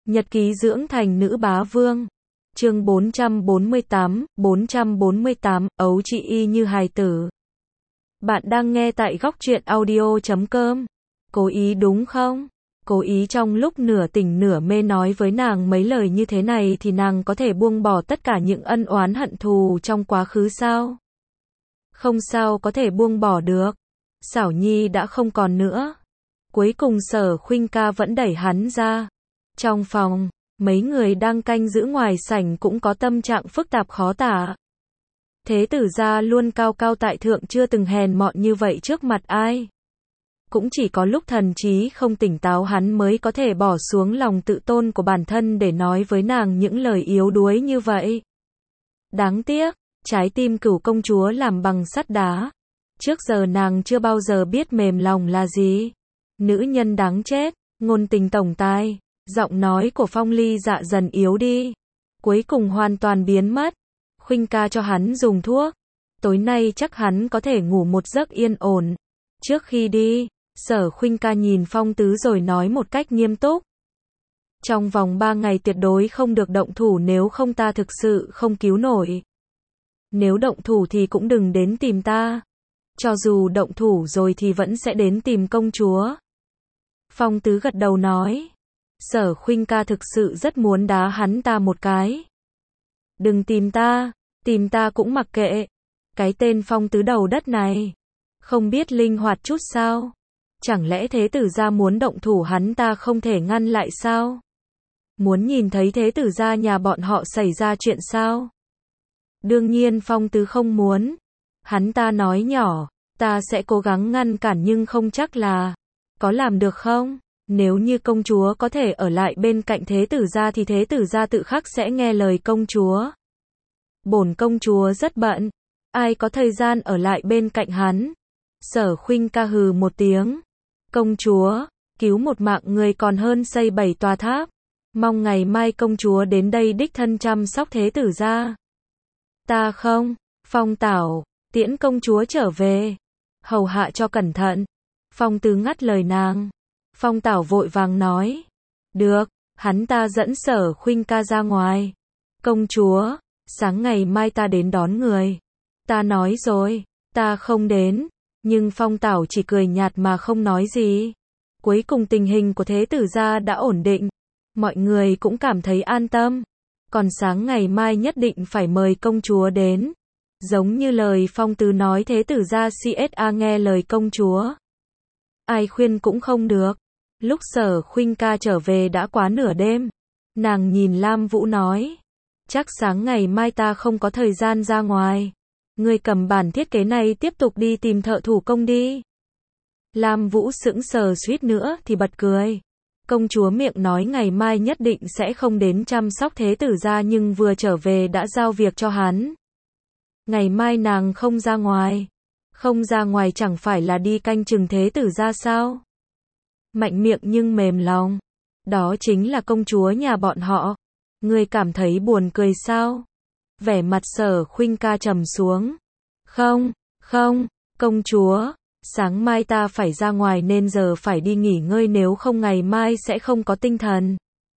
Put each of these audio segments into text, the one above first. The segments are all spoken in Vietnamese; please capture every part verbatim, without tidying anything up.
Nhật ký dưỡng thành nữ bá vương. Chương bốn trăm bốn mươi tám, bốn trăm bốn mươi tám, ấu chị y như hài tử. Bạn đang nghe tại góc truyện audio chấm com. Cố ý đúng không? Cố ý trong lúc nửa tỉnh nửa mê nói với nàng mấy lời như thế này thì nàng có thể buông bỏ tất cả những ân oán hận thù trong quá khứ sao? Không sao có thể buông bỏ được. Xảo Nhi đã không còn nữa. Cuối cùng Sở Khuynh ca vẫn đẩy hắn ra. Trong phòng, mấy người đang canh giữ ngoài sảnh cũng có tâm trạng phức tạp khó tả. Thế tử gia luôn cao cao tại thượng, chưa từng hèn mọn như vậy trước mặt ai. Cũng chỉ có lúc thần trí không tỉnh táo hắn mới có thể bỏ xuống lòng tự tôn của bản thân để nói với nàng những lời yếu đuối như vậy. Đáng tiếc, trái tim Cửu công chúa làm bằng sắt đá. Trước giờ nàng chưa bao giờ biết mềm lòng là gì. Nữ nhân đáng chết, ngôn tình tổng tài. Giọng nói của Phong Ly Dạ dần yếu đi, cuối cùng hoàn toàn biến mất. Khuynh ca cho hắn dùng thuốc, tối nay chắc hắn có thể ngủ một giấc yên ổn. Trước khi đi, Sở Khuynh ca nhìn Phong Tứ rồi nói một cách nghiêm túc. Trong vòng ba ngày tuyệt đối không được động thủ, nếu không ta thực sự không cứu nổi. Nếu động thủ thì cũng đừng đến tìm ta. Cho dù động thủ rồi thì vẫn sẽ đến tìm công chúa. Phong Tứ gật đầu nói. Sở Khuynh ca thực sự rất muốn đá hắn ta một cái. Đừng tìm ta, tìm ta cũng mặc kệ. Cái tên Phong Tứ đầu đất này, không biết linh hoạt chút sao? Chẳng lẽ thế tử gia muốn động thủ hắn ta không thể ngăn lại sao? Muốn nhìn thấy thế tử gia nhà bọn họ xảy ra chuyện sao? Đương nhiên Phong Tứ không muốn. Hắn ta nói nhỏ, ta sẽ cố gắng ngăn cản nhưng không chắc là có làm được không? Nếu như công chúa có thể ở lại bên cạnh thế tử gia thì thế tử gia tự khắc sẽ nghe lời công chúa. Bổn công chúa rất bận, ai có thời gian ở lại bên cạnh hắn. Sở Khuynh ca hừ một tiếng. Công chúa, cứu một mạng người còn hơn xây bảy tòa tháp. Mong ngày mai công chúa đến đây đích thân chăm sóc thế tử gia. Ta không, Phong Tảo, tiễn công chúa trở về. Hầu hạ cho cẩn thận. Phong Tứ ngắt lời nàng. Phong Tảo vội vàng nói. Được, hắn ta dẫn Sở Khuynh ca ra ngoài. Công chúa, sáng ngày mai ta đến đón người. Ta nói rồi, ta không đến. Nhưng Phong Tảo chỉ cười nhạt mà không nói gì. Cuối cùng tình hình của thế tử gia đã ổn định. Mọi người cũng cảm thấy an tâm. Còn sáng ngày mai nhất định phải mời công chúa đến. Giống như lời Phong Tứ nói, thế tử gia xê ét a nghe lời công chúa. Ai khuyên cũng không được. Lúc Sở Khuynh ca trở về đã quá nửa đêm. Nàng nhìn Lam Vũ nói. Chắc sáng ngày mai ta không có thời gian ra ngoài. Ngươi cầm bản thiết kế này tiếp tục đi tìm thợ thủ công đi. Lam Vũ sững sờ suýt nữa thì bật cười. Công chúa miệng nói ngày mai nhất định sẽ không đến chăm sóc thế tử gia nhưng vừa trở về đã giao việc cho hắn. Ngày mai nàng không ra ngoài. Không ra ngoài chẳng phải là đi canh chừng thế tử gia sao? Mạnh miệng nhưng mềm lòng. Đó chính là công chúa nhà bọn họ. Ngươi cảm thấy buồn cười sao? Vẻ mặt Sở Khuynh ca trầm xuống. Không, không, công chúa, sáng mai ta phải ra ngoài nên giờ phải đi nghỉ ngơi, nếu không ngày mai sẽ không có tinh thần.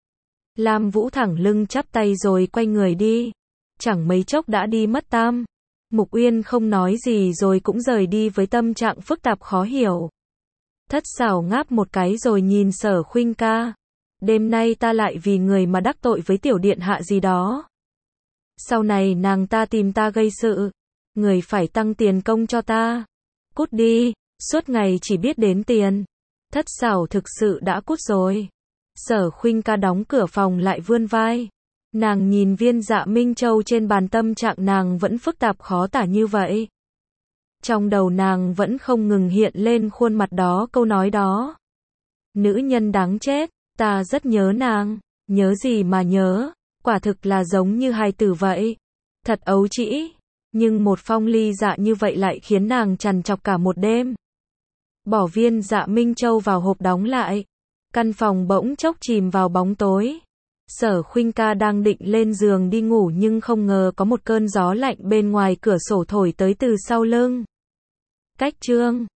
Lam Vũ thẳng lưng chắp tay rồi quay người đi. Chẳng mấy chốc đã đi mất tam. Mục Uyên không nói gì rồi cũng rời đi với tâm trạng phức tạp khó hiểu. Thất Xảo ngáp một cái rồi nhìn Sở Khuynh ca. Đêm nay ta lại vì người mà đắc tội với tiểu điện hạ gì đó. Sau này nàng ta tìm ta gây sự. Người phải tăng tiền công cho ta. Cút đi, suốt ngày chỉ biết đến tiền. Thất Xảo thực sự đã cút rồi. Sở Khuynh ca đóng cửa phòng lại vươn vai. Nàng nhìn viên Dạ Minh Châu trên bàn, tâm trạng nàng vẫn phức tạp khó tả như vậy. Trong đầu nàng vẫn không ngừng hiện lên khuôn mặt đó, câu nói đó. Nữ nhân đáng chết, ta rất nhớ nàng. Nhớ gì mà nhớ, quả thực là giống như hài tử vậy. Thật ấu trĩ, nhưng một Phong Ly Dạ như vậy lại khiến nàng trằn trọc cả một đêm. Bỏ viên Dạ Minh Châu vào hộp đóng lại. Căn phòng bỗng chốc chìm vào bóng tối. Sở Khuynh ca đang định lên giường đi ngủ nhưng không ngờ có một cơn gió lạnh bên ngoài cửa sổ thổi tới từ sau lưng. Cách chương